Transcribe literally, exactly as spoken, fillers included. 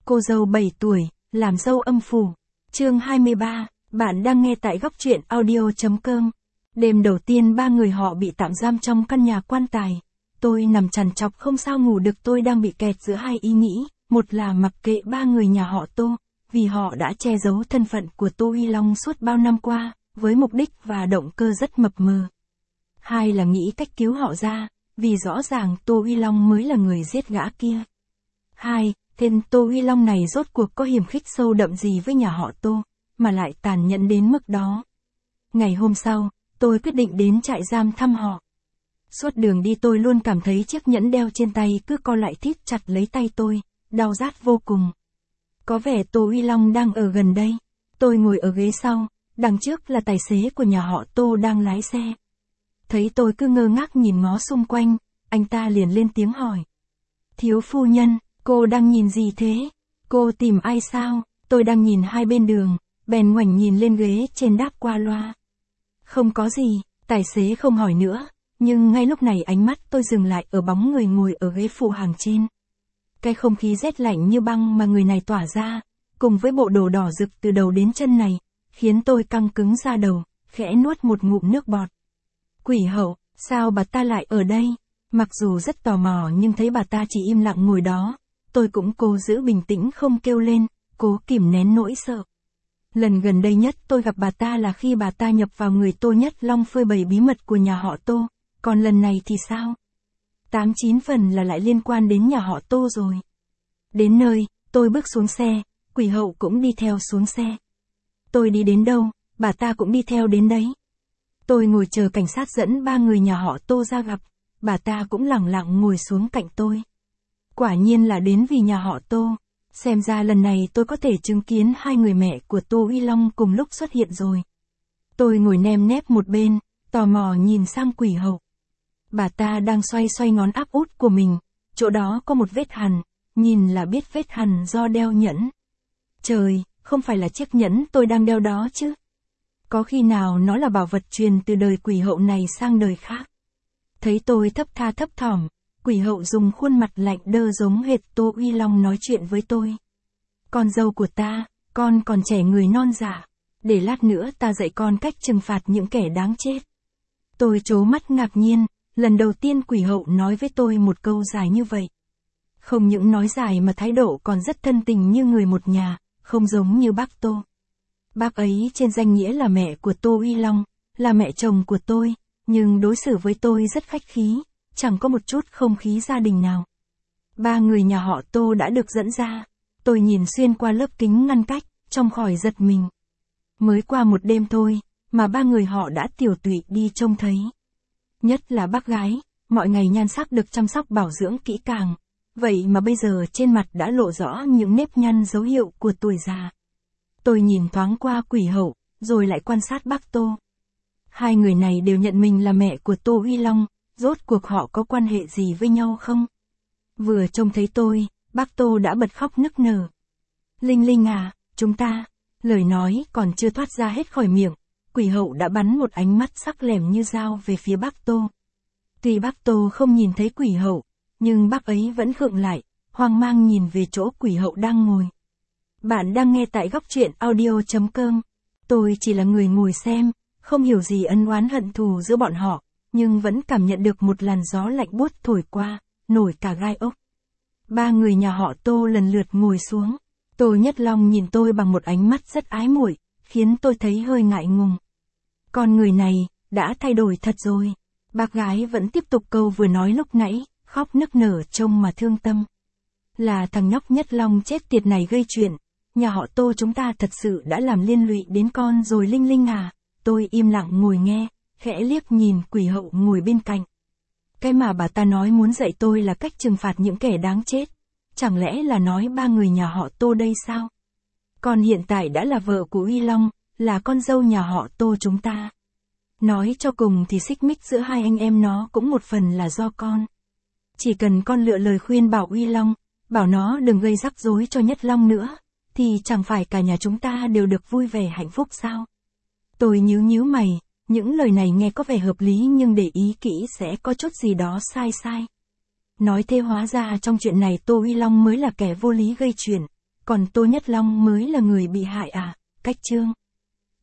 Cô dâu bảy tuổi, làm dâu âm phủ. Chương hai mươi ba, bạn đang nghe tại góc truyện audio chấm com. Đêm đầu tiên ba người họ bị tạm giam trong căn nhà quan tài. Tôi nằm trằn trọc không sao ngủ được, tôi đang bị kẹt giữa hai ý nghĩ, một là mặc kệ ba người nhà họ Tô, vì họ đã che giấu thân phận của Tô Uy Long suốt bao năm qua, với mục đích và động cơ rất mập mờ. Hai là nghĩ cách cứu họ ra, vì rõ ràng Tô Uy Long mới là người giết gã kia. Hai, tên Tô Uy Long này rốt cuộc có hiềm khích sâu đậm gì với nhà họ Tô, mà lại tàn nhẫn đến mức đó. Ngày hôm sau, tôi quyết định đến trại giam thăm họ. Suốt đường đi tôi luôn cảm thấy chiếc nhẫn đeo trên tay cứ co lại thít chặt lấy tay tôi, đau rát vô cùng. Có vẻ Tô Uy Long đang ở gần đây. Tôi ngồi ở ghế sau, đằng trước là tài xế của nhà họ Tô đang lái xe. Thấy tôi cứ ngơ ngác nhìn ngó xung quanh, anh ta liền lên tiếng hỏi. Thiếu phu nhân, cô đang nhìn gì thế? Cô tìm ai sao? Tôi đang nhìn hai bên đường, bèn ngoảnh nhìn lên ghế trên đáp qua loa. Không có gì, tài xế không hỏi nữa, nhưng ngay lúc này ánh mắt tôi dừng lại ở bóng người ngồi ở ghế phụ hàng trên. Cái không khí rét lạnh như băng mà người này tỏa ra, cùng với bộ đồ đỏ rực từ đầu đến chân này, khiến tôi căng cứng da đầu, khẽ nuốt một ngụm nước bọt. Quỷ hậu, sao bà ta lại ở đây? Mặc dù rất tò mò nhưng thấy bà ta chỉ im lặng ngồi đó, tôi cũng cố giữ bình tĩnh không kêu lên, cố kìm nén nỗi sợ. Lần gần đây nhất tôi gặp bà ta là khi bà ta nhập vào người Tô Nhất Long phơi bày bí mật của nhà họ Tô, còn lần này thì sao? Tám chín phần là lại liên quan đến nhà họ Tô rồi. Đến nơi, tôi bước xuống xe, quỷ hậu cũng đi theo xuống xe. Tôi đi đến đâu, bà ta cũng đi theo đến đấy. Tôi ngồi chờ cảnh sát dẫn ba người nhà họ Tô ra gặp, bà ta cũng lẳng lặng ngồi xuống cạnh tôi. Quả nhiên là đến vì nhà họ Tô, xem ra lần này tôi có thể chứng kiến hai người mẹ của Tô Uy Long cùng lúc xuất hiện rồi. Tôi ngồi nem nép một bên, tò mò nhìn sang quỷ hậu. Bà ta đang xoay xoay ngón áp út của mình, chỗ đó có một vết hằn, nhìn là biết vết hằn do đeo nhẫn. Trời, không phải là chiếc nhẫn tôi đang đeo đó chứ? Có khi nào nó là bảo vật truyền từ đời quỷ hậu này sang đời khác? Thấy tôi thấp tha thấp thỏm, quỷ hậu dùng khuôn mặt lạnh đơ giống hệt Tô Uy Long nói chuyện với tôi. Con dâu của ta, con còn trẻ người non dạ, để lát nữa ta dạy con cách trừng phạt những kẻ đáng chết. Tôi trố mắt ngạc nhiên, lần đầu tiên quỷ hậu nói với tôi một câu dài như vậy. Không những nói dài mà thái độ còn rất thân tình như người một nhà, không giống như bác Tô. Bác ấy trên danh nghĩa là mẹ của Tô Uy Long, là mẹ chồng của tôi, nhưng đối xử với tôi rất khách khí, chẳng có một chút không khí gia đình nào. Ba người nhà họ Tô đã được dẫn ra, tôi nhìn xuyên qua lớp kính ngăn cách, trong khỏi giật mình. Mới qua một đêm thôi, mà ba người họ đã tiểu tụy đi trông thấy. Nhất là bác gái, mọi ngày nhan sắc được chăm sóc bảo dưỡng kỹ càng, vậy mà bây giờ trên mặt đã lộ rõ những nếp nhăn dấu hiệu của tuổi già. Tôi nhìn thoáng qua quỷ hậu, rồi lại quan sát bác Tô. Hai người này đều nhận mình là mẹ của Tô Uy Long, rốt cuộc họ có quan hệ gì với nhau không? Vừa trông thấy tôi, bác Tô đã bật khóc nức nở. Linh Linh à, chúng ta, lời nói còn chưa thoát ra hết khỏi miệng, quỷ hậu đã bắn một ánh mắt sắc lẻm như dao về phía bác Tô. Tuy bác Tô không nhìn thấy quỷ hậu, nhưng bác ấy vẫn khựng lại, hoang mang nhìn về chỗ quỷ hậu đang ngồi. Bạn đang nghe tại góc truyện audio chấm com. Tôi chỉ là người ngồi xem, không hiểu gì ân oán hận thù giữa bọn họ, nhưng vẫn cảm nhận được một làn gió lạnh buốt thổi qua, nổi cả gai ốc. Ba người nhà họ Tô lần lượt ngồi xuống. Tô Nhất Long nhìn tôi bằng một ánh mắt rất ái muội, khiến tôi thấy hơi ngại ngùng. Con người này, đã thay đổi thật rồi. Bác gái vẫn tiếp tục câu vừa nói lúc nãy, khóc nức nở trông mà thương tâm. Là thằng nhóc Nhất Long chết tiệt này gây chuyện, nhà họ Tô chúng ta thật sự đã làm liên lụy đến con rồi Linh Linh à. Tôi im lặng ngồi nghe, khẽ liếc nhìn quỷ hậu ngồi bên cạnh. Cái mà bà ta nói muốn dạy tôi là cách trừng phạt những kẻ đáng chết. Chẳng lẽ là nói ba người nhà họ Tô đây sao? Con hiện tại đã là vợ của Uy Long, là con dâu nhà họ Tô chúng ta. Nói cho cùng thì xích mích giữa hai anh em nó cũng một phần là do con. Chỉ cần con lựa lời khuyên bảo Uy Long, bảo nó đừng gây rắc rối cho Nhất Long nữa, thì chẳng phải cả nhà chúng ta đều được vui vẻ hạnh phúc sao? Tôi nhíu nhíu mày, những lời này nghe có vẻ hợp lý nhưng để ý kỹ sẽ có chút gì đó sai sai. Nói thế hóa ra trong chuyện này Tô Uy Long mới là kẻ vô lý gây chuyện, Còn Tô Nhất Long mới là người bị hại à? Cách chương